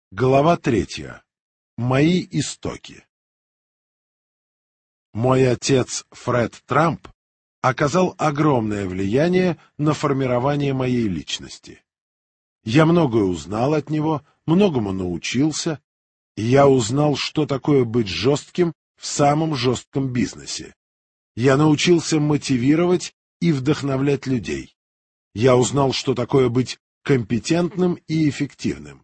Глава 3. Мои истоки. Мой отец Фред Трамп оказал огромное влияние на формирование моей личности. Я многое узнал от него, многому научился, и я узнал, что такое быть жестким в самом жестком бизнесе. Я научился мотивировать и вдохновлять людей. Я узнал, что такое быть компетентным и эффективным.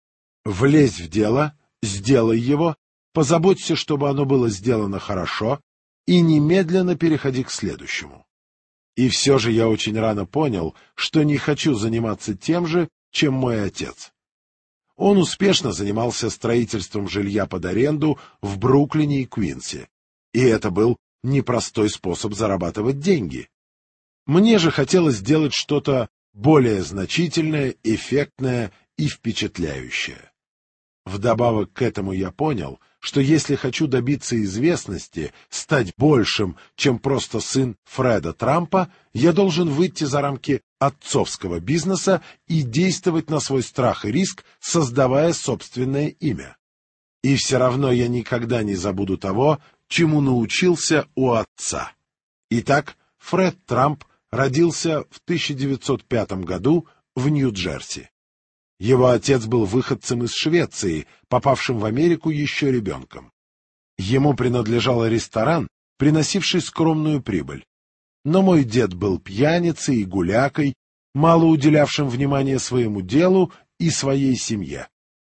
Влезь в дело, сделай его, позаботься, чтобы оно было сделано хорошо, и немедленно переходи к следующему. И все же я очень рано понял, что не хочу заниматься тем же, чем мой отец. Он успешно занимался строительством жилья под аренду в Бруклине и Квинсе, и это был непростой способ зарабатывать деньги. Мне же хотелось сделать что-то более значительное, эффектное и впечатляющее. Вдобавок к этому я понял, что если хочу добиться известности, стать большим, чем просто сын Фреда Трампа, я должен выйти за рамки отцовского бизнеса и действовать на свой страх и риск, создавая собственное имя. И все равно я никогда не забуду того, чему научился у отца. Итак, Фред Трамп родился в 1905 году в Нью-Джерси. Его отец был выходцем из Швеции, попавшим в Америку еще ребенком. Ему принадлежал ресторан, приносивший скромную прибыль. Но мой дед был пьяницей и гулякой, мало уделявшим внимания своему делу и своей семье.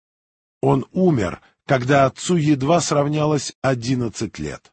Он умер, когда отцу едва сравнялось 11 лет.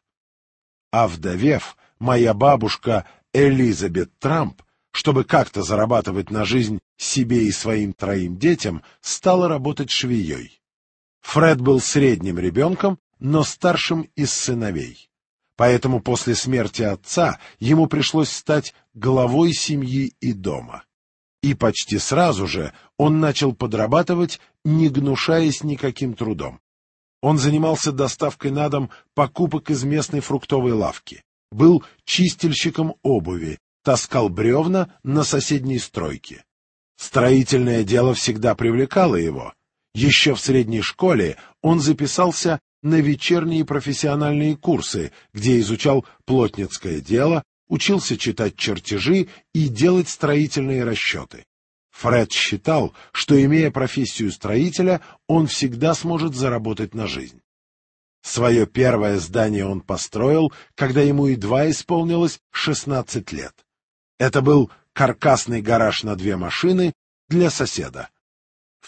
А вдовев, моя бабушка Элизабет Трамп, чтобы как-то зарабатывать на жизнь себе и своим 3 детям, стала работать швеей. Фред был средним ребенком, но старшим из сыновей. Поэтому после смерти отца ему пришлось стать главой семьи и дома. И почти сразу же он начал подрабатывать, не гнушаясь никаким трудом. Он занимался доставкой на дом покупок из местной фруктовой лавки, был чистильщиком обуви, таскал бревна на соседней стройке. Строительное дело всегда привлекало его. Еще в средней школе он записался на вечерние профессиональные курсы, где изучал плотницкое дело, учился читать чертежи и делать строительные расчеты. Фред считал, что, имея профессию строителя, он всегда сможет заработать на жизнь. Свое первое здание он построил, когда ему едва исполнилось 16 лет. Это был каркасный гараж на 2 машины для соседа. В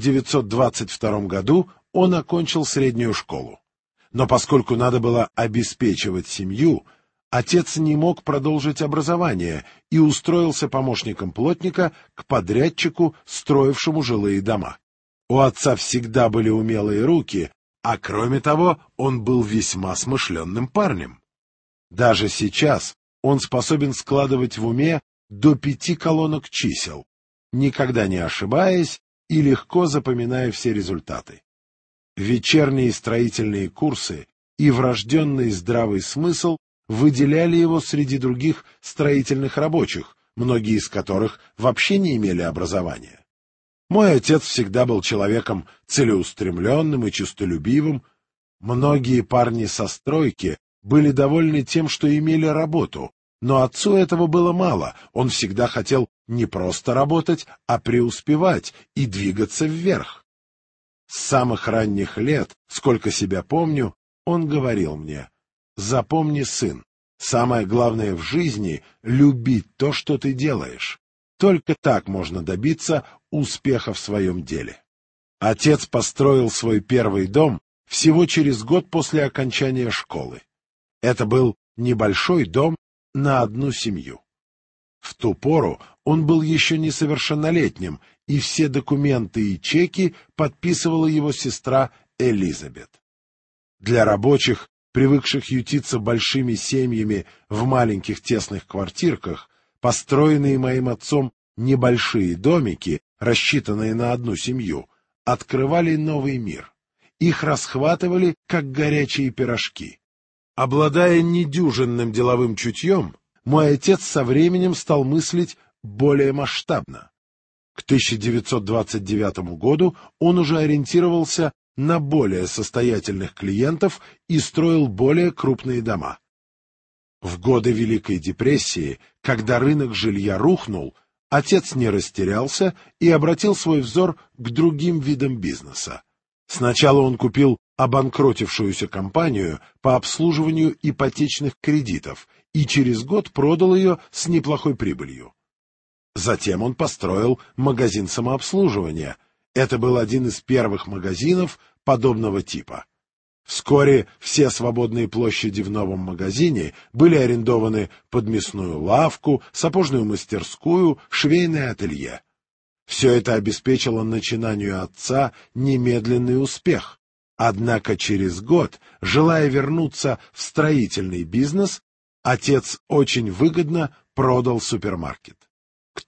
1922 году он окончил среднюю школу. Но поскольку надо было обеспечивать семью, отец не мог продолжить образование и устроился помощником плотника к подрядчику, строившему жилые дома. У отца всегда были умелые руки, а кроме того, он был весьма смышленным парнем. Даже сейчас он способен складывать в уме до 5 колонок чисел, никогда не ошибаясь и легко запоминая все результаты. Вечерние строительные курсы и врожденный здравый смысл выделяли его среди других строительных рабочих, многие из которых вообще не имели образования. Мой отец всегда был человеком целеустремленным и честолюбивым. Многие парни со стройки были довольны тем, что имели работу, но отцу этого было мало, он всегда хотел не просто работать, а преуспевать и двигаться вверх. С самых ранних лет, сколько себя помню, он говорил мне: «Запомни, сын, самое главное в жизни — любить то, что ты делаешь. Только так можно добиться успеха в своем деле». Отец построил свой первый дом всего через год после окончания школы. Это был небольшой дом на 1 семью. В ту пору он был еще несовершеннолетним, и все документы и чеки подписывала его сестра Элизабет. Для рабочих, привыкших ютиться большими семьями в маленьких тесных квартирках, построенные моим отцом небольшие домики, рассчитанные на 1 семью, открывали новый мир. Их расхватывали, как горячие пирожки. Обладая недюжинным деловым чутьем, мой отец со временем стал мыслить более масштабно. К 1929 году он уже ориентировался на более состоятельных клиентов и строил более крупные дома. В годы Великой депрессии, когда рынок жилья рухнул, отец не растерялся и обратил свой взор к другим видам бизнеса. Сначала он купил обанкротившуюся компанию по обслуживанию ипотечных кредитов и через год продал ее с неплохой прибылью. Затем он построил магазин самообслуживания. Это был один из первых магазинов подобного типа. Вскоре все свободные площади в новом магазине были арендованы под мясную лавку, сапожную мастерскую, швейное ателье. Все это обеспечило начинанию отца немедленный успех. Однако через год, желая вернуться в строительный бизнес, отец очень выгодно продал супермаркет. К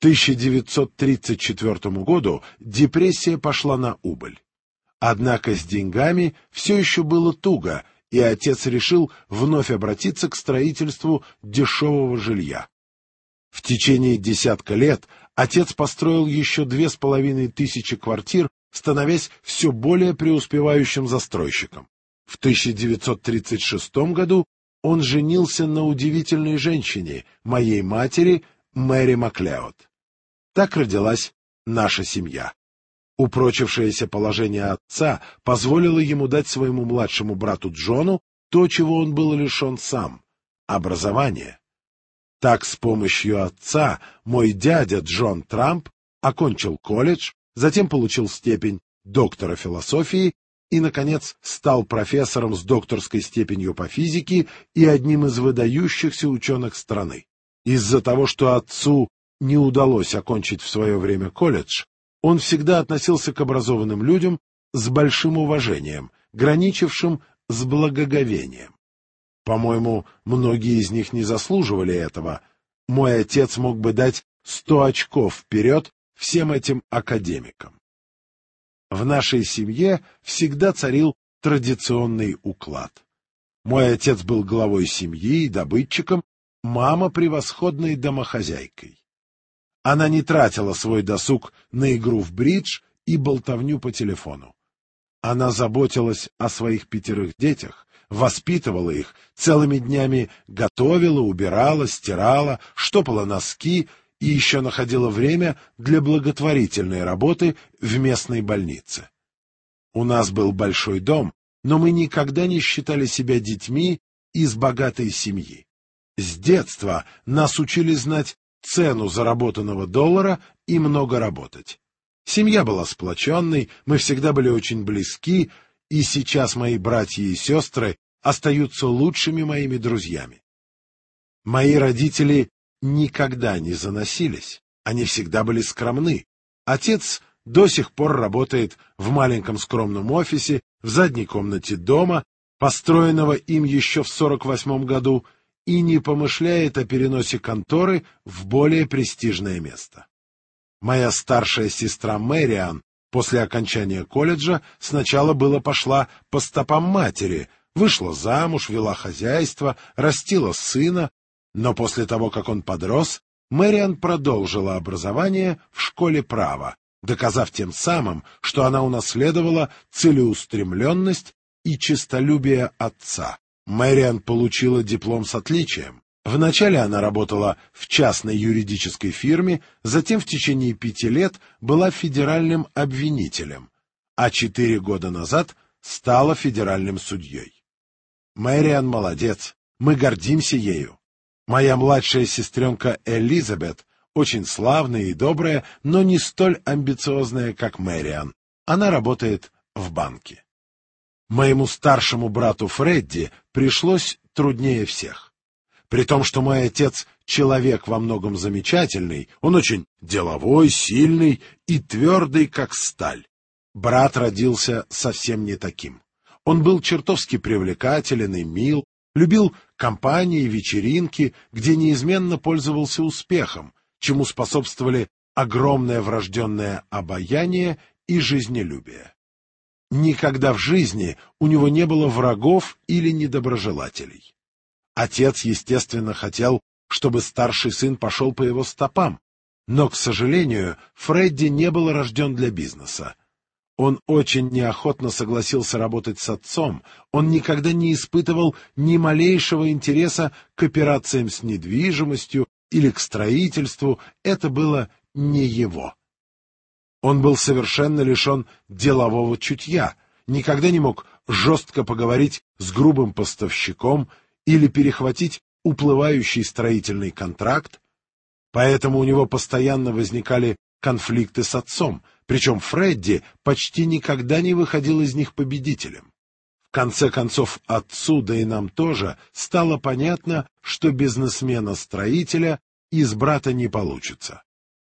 1934 году депрессия пошла на убыль. Однако с деньгами все еще было туго, и отец решил вновь обратиться к строительству дешевого жилья. В течение десятка лет отец построил еще 2500 квартир, становясь все более преуспевающим застройщиком. В 1936 году он женился на удивительной женщине, моей матери, Мэри Маклеод. Так родилась наша семья. Упрочившееся положение отца позволило ему дать своему младшему брату Джону то, чего он был лишен сам — образование. Так, с помощью отца, мой дядя Джон Трамп окончил колледж, затем получил степень доктора философии и, наконец, стал профессором с докторской степенью по физике и одним из выдающихся ученых страны. Из-за того, что отцу не удалось окончить в свое время колледж, он всегда относился к образованным людям с большим уважением, граничившим с благоговением. По-моему, многие из них не заслуживали этого. Мой отец мог бы дать 100 очков вперед всем этим академикам. В нашей семье всегда царил традиционный уклад. Мой отец был главой семьи и добытчиком, мама — превосходной домохозяйкой. Она не тратила свой досуг на игру в бридж и болтовню по телефону. Она заботилась о своих 5 детях, воспитывала их, целыми днями готовила, убирала, стирала, штопала носки и еще находила время для благотворительной работы в местной больнице. У нас был большой дом, но мы никогда не считали себя детьми из богатой семьи. С детства нас учили знать цену заработанного доллара и много работать. Семья была сплоченной, мы всегда были очень близки, и сейчас мои братья и сестры остаются лучшими моими друзьями. Мои родители никогда не заносились, они всегда были скромны. Отец до сих пор работает в маленьком скромном офисе в задней комнате дома, построенного им еще в 1948 году, и не помышляет о переносе конторы в более престижное место. Моя старшая сестра Мэриан после окончания колледжа сначала пошла по стопам матери, вышла замуж, вела хозяйство, растила сына, но после того, как он подрос, Мэриан продолжила образование в школе права, доказав тем самым, что она унаследовала целеустремленность и честолюбие отца. Мэриан получила диплом с отличием. Вначале она работала в частной юридической фирме, затем в течение 5 лет была федеральным обвинителем, а 4 года назад стала федеральным судьей. Мэриан молодец, мы гордимся ею. Моя младшая сестренка Элизабет очень славная и добрая, но не столь амбициозная, как Мэриан. Она работает в банке. Моему старшему брату Фредди пришлось труднее всех. При том, что мой отец человек во многом замечательный, он очень деловой, сильный и твердый, как сталь. Брат родился совсем не таким. Он был чертовски привлекателен и мил, любил компании и вечеринки, где неизменно пользовался успехом, чему способствовали огромное врожденное обаяние и жизнелюбие. Никогда в жизни у него не было врагов или недоброжелателей. Отец, естественно, хотел, чтобы старший сын пошел по его стопам. Но, к сожалению, Фредди не был рожден для бизнеса. Он очень неохотно согласился работать с отцом, он никогда не испытывал ни малейшего интереса к операциям с недвижимостью или к строительству, это было не его. Он был совершенно лишен делового чутья, никогда не мог жестко поговорить с грубым поставщиком или перехватить уплывающий строительный контракт, поэтому у него постоянно возникали конфликты с отцом, причем Фредди почти никогда не выходил из них победителем. В конце концов, отцу, да и нам тоже, стало понятно, что бизнесмена-строителя из брата не получится.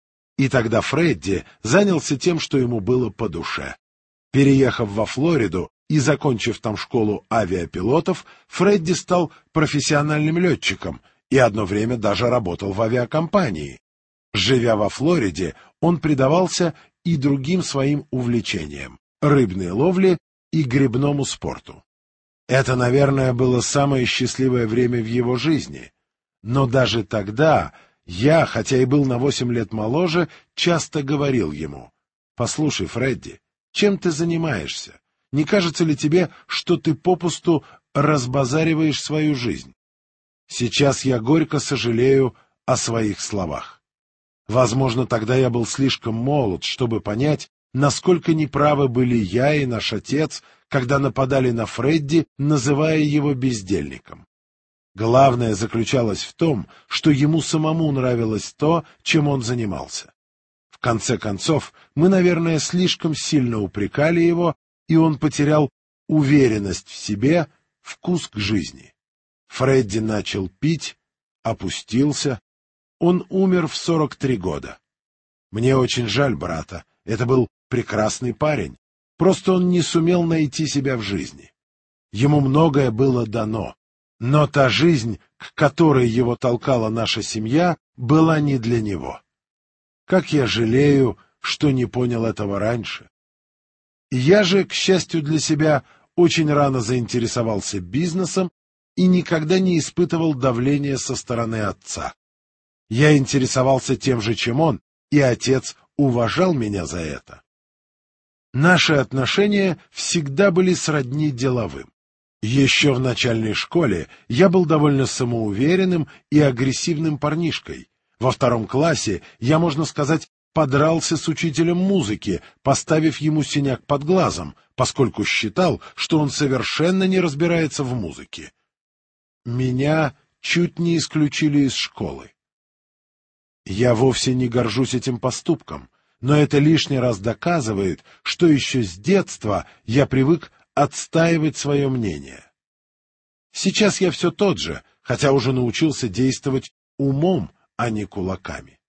И тогда Фредди занялся тем, что ему было по душе. Переехав во Флориду и закончив там школу авиапилотов, Фредди стал профессиональным летчиком и одно время даже работал в авиакомпании. Живя во Флориде, он предавался и другим своим увлечениям — рыбной ловле и гребному спорту. Это, наверное, было самое счастливое время в его жизни. Но даже тогда я, хотя и был на 8 лет моложе, часто говорил ему: «Послушай, Фредди, чем ты занимаешься? Не кажется ли тебе, что ты попусту разбазариваешь свою жизнь?» Сейчас я горько сожалею о своих словах. Возможно, тогда я был слишком молод, чтобы понять, насколько неправы были я и наш отец, когда нападали на Фредди, называя его бездельником. Главное заключалось в том, что ему самому нравилось то, чем он занимался. В конце концов, мы, наверное, слишком сильно упрекали его, и он потерял уверенность в себе, вкус к жизни. Фредди начал пить, опустился. Он умер в 43 года. Мне очень жаль брата, это был прекрасный парень, просто он не сумел найти себя в жизни. Ему многое было дано, но та жизнь, к которой его толкала наша семья, была не для него. Как я жалею, что не понял этого раньше. Я же, к счастью для себя, очень рано заинтересовался бизнесом и никогда не испытывал давления со стороны отца. Я интересовался тем же, чем он, и отец уважал меня за это. Наши отношения всегда были сродни деловым. Еще в начальной школе я был довольно самоуверенным и агрессивным парнишкой. Во 2 классе я, можно сказать, подрался с учителем музыки, поставив ему синяк под глазом, поскольку считал, что он совершенно не разбирается в музыке. Меня чуть не исключили из школы. Я вовсе не горжусь этим поступком, но это лишний раз доказывает, что еще с детства я привык отстаивать свое мнение. Сейчас я все тот же, хотя уже научился действовать умом, а не кулаками.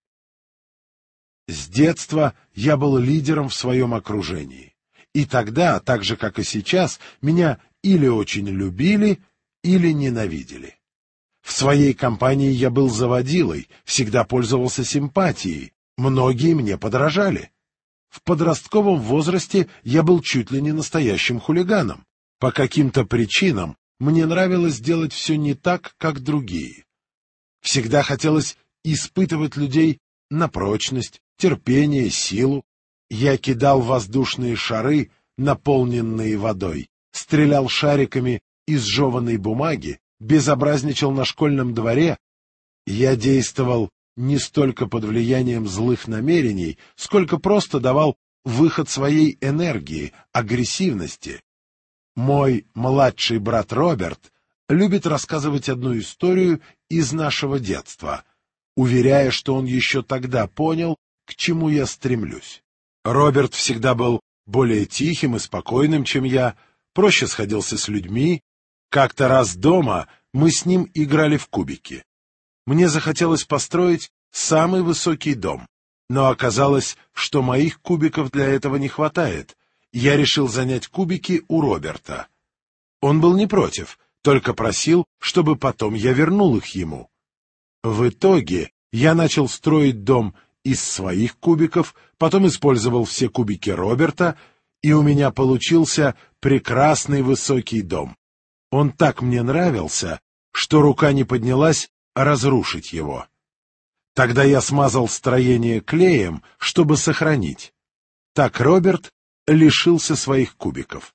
С детства я был лидером в своем окружении, и тогда, так же как и сейчас, меня или очень любили, или ненавидели. В своей компании я был заводилой, всегда пользовался симпатией, многие мне подражали. В подростковом возрасте я был чуть ли не настоящим хулиганом. По каким-то причинам мне нравилось делать все не так, как другие. Всегда хотелось испытывать людей на прочность, терпение, силу. Я кидал воздушные шары, наполненные водой, стрелял шариками из жеваной бумаги, безобразничал на школьном дворе. Я действовал не столько под влиянием злых намерений, сколько просто давал выход своей энергии, агрессивности. Мой младший брат Роберт любит рассказывать одну историю из нашего детства, уверяя, что он еще тогда понял, к чему я стремлюсь. Роберт всегда был более тихим и спокойным, чем я, проще сходился с людьми. Как-то раз дома мы с ним играли в кубики. Мне захотелось построить самый высокий дом, но оказалось, что моих кубиков для этого не хватает. Я решил занять кубики у Роберта. Он был не против, только просил, чтобы потом я вернул их ему. В итоге я начал строить дом из своих кубиков, потом использовал все кубики Роберта, и у меня получился прекрасный высокий дом. Он так мне нравился, что рука не поднялась разрушить его. Тогда я смазал строение клеем, чтобы сохранить. Так Роберт лишился своих кубиков.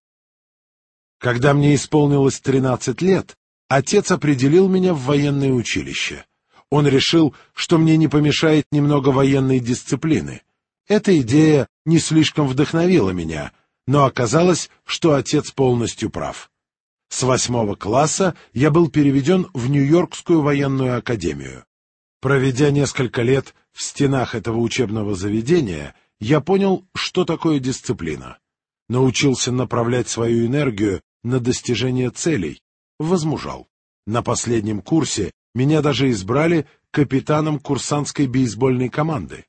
Когда мне исполнилось 13 лет, отец определил меня в военное училище. Он решил, что мне не помешает немного военной дисциплины. Эта идея не слишком вдохновила меня, но оказалось, что отец полностью прав. С 8 класса я был переведен в Нью-Йоркскую военную академию. Проведя несколько лет в стенах этого учебного заведения, я понял, что такое дисциплина. Научился направлять свою энергию на достижение целей, возмужал. На последнем курсе меня даже избрали капитаном курсантской бейсбольной команды.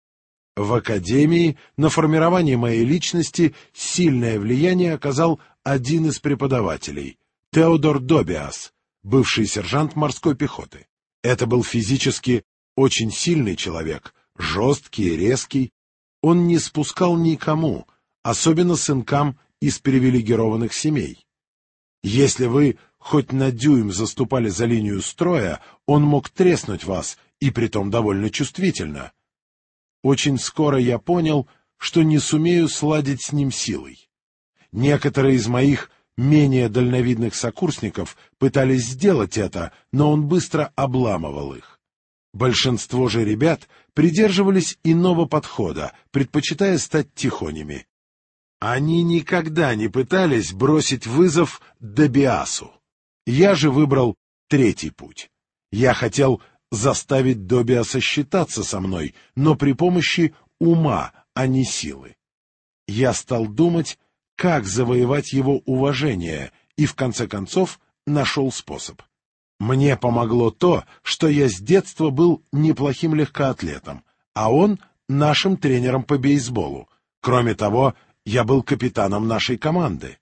В академии на формирование моей личности сильное влияние оказал один из преподавателей, Теодор Добиас, бывший сержант морской пехоты. Это был физически очень сильный человек, жесткий и резкий. Он не спускал никому, особенно сынкам из привилегированных семей. Если вы хоть на дюйм заступали за линию строя, он мог треснуть вас, и притом довольно чувствительно. Очень скоро я понял, что не сумею сладить с ним силой. Некоторые из моих менее дальновидных сокурсников пытались сделать это, но он быстро обламывал их. Большинство же ребят придерживались иного подхода, предпочитая стать тихонями. Они никогда не пытались бросить вызов Добиасу. Я же выбрал третий путь. Я хотел заставить Добиаса считаться со мной, но при помощи ума, а не силы. Я стал думать, как завоевать его уважение, и в конце концов нашел способ. Мне помогло то, что я с детства был неплохим легкоатлетом, а он нашим тренером по бейсболу. Кроме того, я был капитаном нашей команды.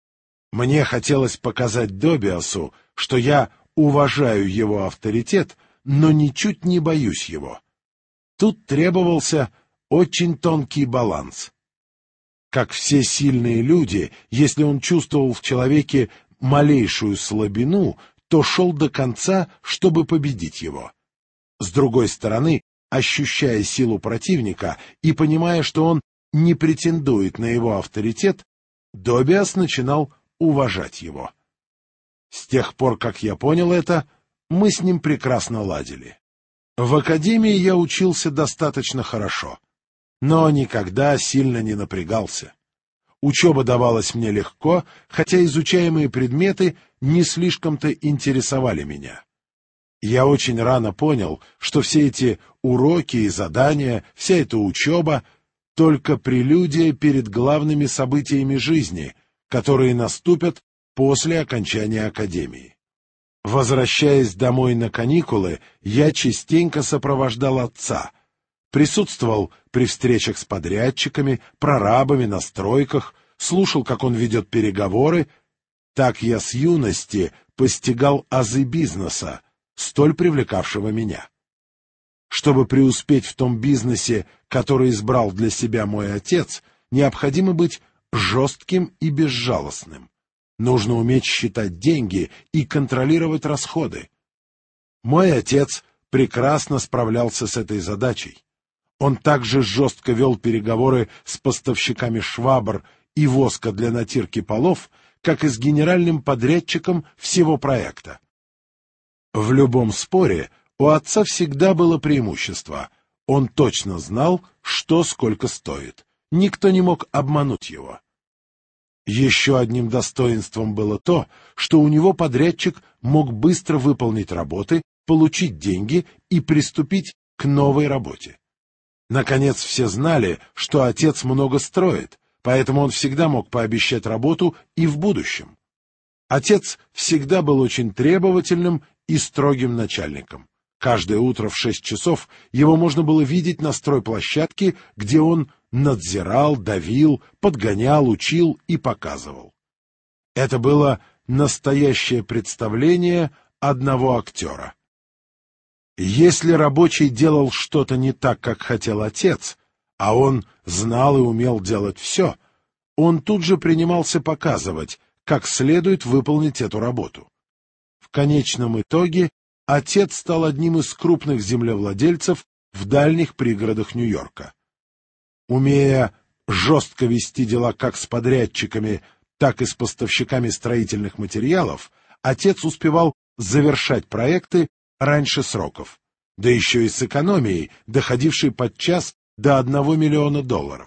Мне хотелось показать Добиасу, что я уважаю его авторитет, но ничуть не боюсь его. Тут требовался очень тонкий баланс. Как все сильные люди, если он чувствовал в человеке малейшую слабину, то шел до конца, чтобы победить его. С другой стороны, ощущая силу противника и понимая, что он не претендует на его авторитет, Добиас начинал уважать его. С тех пор, как я понял это, мы с ним прекрасно ладили. В академии я учился достаточно хорошо, но никогда сильно не напрягался. Учеба давалась мне легко, хотя изучаемые предметы не слишком-то интересовали меня. Я очень рано понял, что все эти уроки и задания, вся эта учеба — только прелюдия перед главными событиями жизни, которые наступят после окончания академии. Возвращаясь домой на каникулы, я частенько сопровождал отца, присутствовал при встречах с подрядчиками, прорабами на стройках, слушал, как он ведет переговоры. Так я с юности постигал азы бизнеса, столь привлекавшего меня. Чтобы преуспеть в том бизнесе, который избрал для себя мой отец, необходимо быть жестким и безжалостным. Нужно уметь считать деньги и контролировать расходы. Мой отец прекрасно справлялся с этой задачей. Он также жестко вел переговоры с поставщиками швабр и воска для натирки полов, как и с генеральным подрядчиком всего проекта. В любом споре у отца всегда было преимущество. Он точно знал, что сколько стоит. Никто не мог обмануть его. Еще одним достоинством было то, что у него подрядчик мог быстро выполнить работы, получить деньги и приступить к новой работе. Наконец, все знали, что отец много строит, поэтому он всегда мог пообещать работу и в будущем. Отец всегда был очень требовательным и строгим начальником. Каждое утро в 6 часов его можно было видеть на стройплощадке, где он надзирал, давил, подгонял, учил и показывал. Это было настоящее представление одного актера. Если рабочий делал что-то не так, как хотел отец, а он знал и умел делать все, он тут же принимался показывать, как следует выполнить эту работу. В конечном итоге отец стал одним из крупных землевладельцев в дальних пригородах Нью-Йорка. Умея жестко вести дела как с подрядчиками, так и с поставщиками строительных материалов, отец успевал завершать проекты раньше сроков, да еще и с экономией, доходившей подчас до $1 миллиона.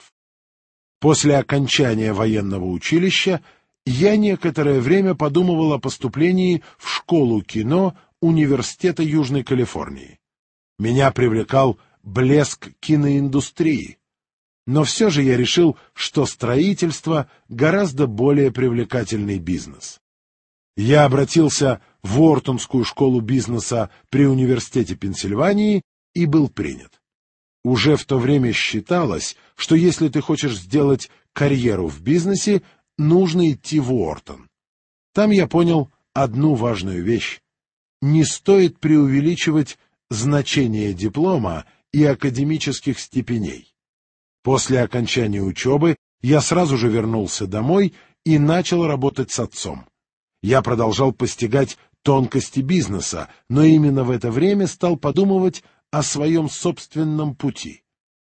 После окончания военного училища я некоторое время подумывал о поступлении в школу кино Университета Южной Калифорнии. Меня привлекал блеск киноиндустрии. Но все же я решил, что строительство гораздо более привлекательный бизнес. Я обратился в Уортонскую школу бизнеса при Университете Пенсильвании и был принят. Уже в то время считалось, что если ты хочешь сделать карьеру в бизнесе, нужно идти в Уортон. Там я понял одну важную вещь. Не стоит преувеличивать значение диплома и академических степеней. После окончания учебы я сразу же вернулся домой и начал работать с отцом. Я продолжал постигать тонкости бизнеса, но именно в это время стал подумывать о своем собственном пути.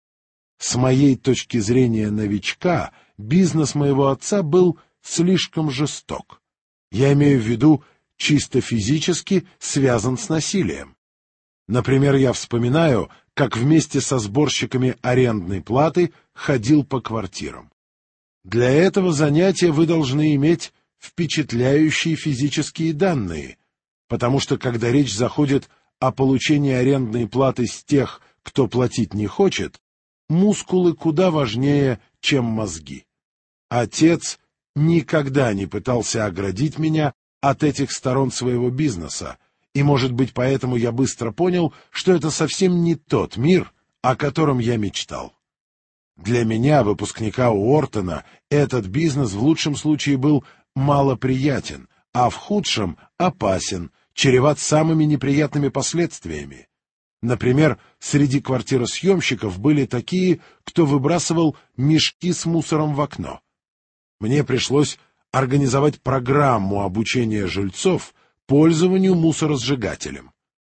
С моей точки зрения новичка, бизнес моего отца был слишком жесток. Я имею в виду чисто физически связан с насилием. Например, я вспоминаю, как вместе со сборщиками арендной платы ходил по квартирам. Для этого занятия вы должны иметь впечатляющие физические данные, потому что когда речь заходит о получении арендной платы с тех, кто платить не хочет, мускулы куда важнее, чем мозги. Отец никогда не пытался оградить меня от этих сторон своего бизнеса, и, может быть, поэтому я быстро понял, что это совсем не тот мир, о котором я мечтал. Для меня, выпускника Уортона, этот бизнес в лучшем случае был малоприятен, а в худшем — опасен, чреват самыми неприятными последствиями. Например, среди квартиросъемщиков были такие, кто выбрасывал мешки с мусором в окно. Мне пришлось организовать программу обучения жильцов пользованию мусоросжигателем.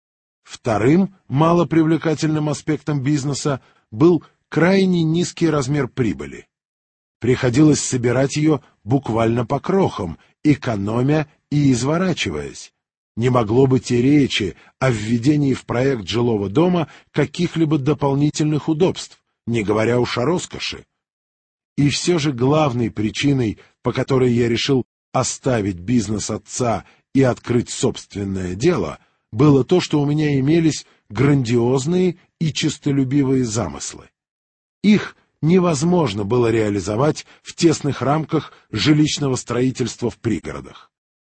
Вторым малопривлекательным аспектом бизнеса был крайне низкий размер прибыли. Приходилось собирать ее буквально по крохам, экономя и изворачиваясь. Не могло быть и речи о введении в проект жилого дома каких-либо дополнительных удобств, не говоря уж о роскоши. И все же главной причиной, по которой я решил оставить бизнес отца и открыть собственное дело, было то, что у меня имелись грандиозные и честолюбивые замыслы. Их невозможно было реализовать в тесных рамках жилищного строительства в пригородах.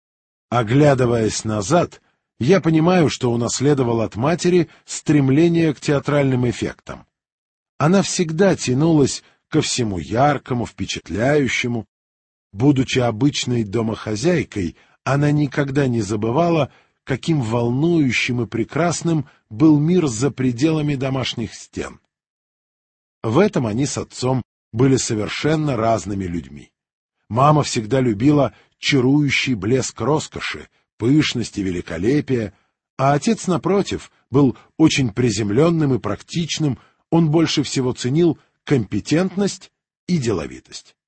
Оглядываясь назад, я понимаю, что унаследовал от матери стремление к театральным эффектам. Она всегда тянулась ко всему яркому, впечатляющему. Будучи обычной домохозяйкой, она никогда не забывала, каким волнующим и прекрасным был мир за пределами домашних стен. В этом они с отцом были совершенно разными людьми. Мама всегда любила чарующий блеск роскоши, пышности, великолепия, а отец, напротив, был очень приземленным и практичным, он больше всего ценил компетентность и деловитость.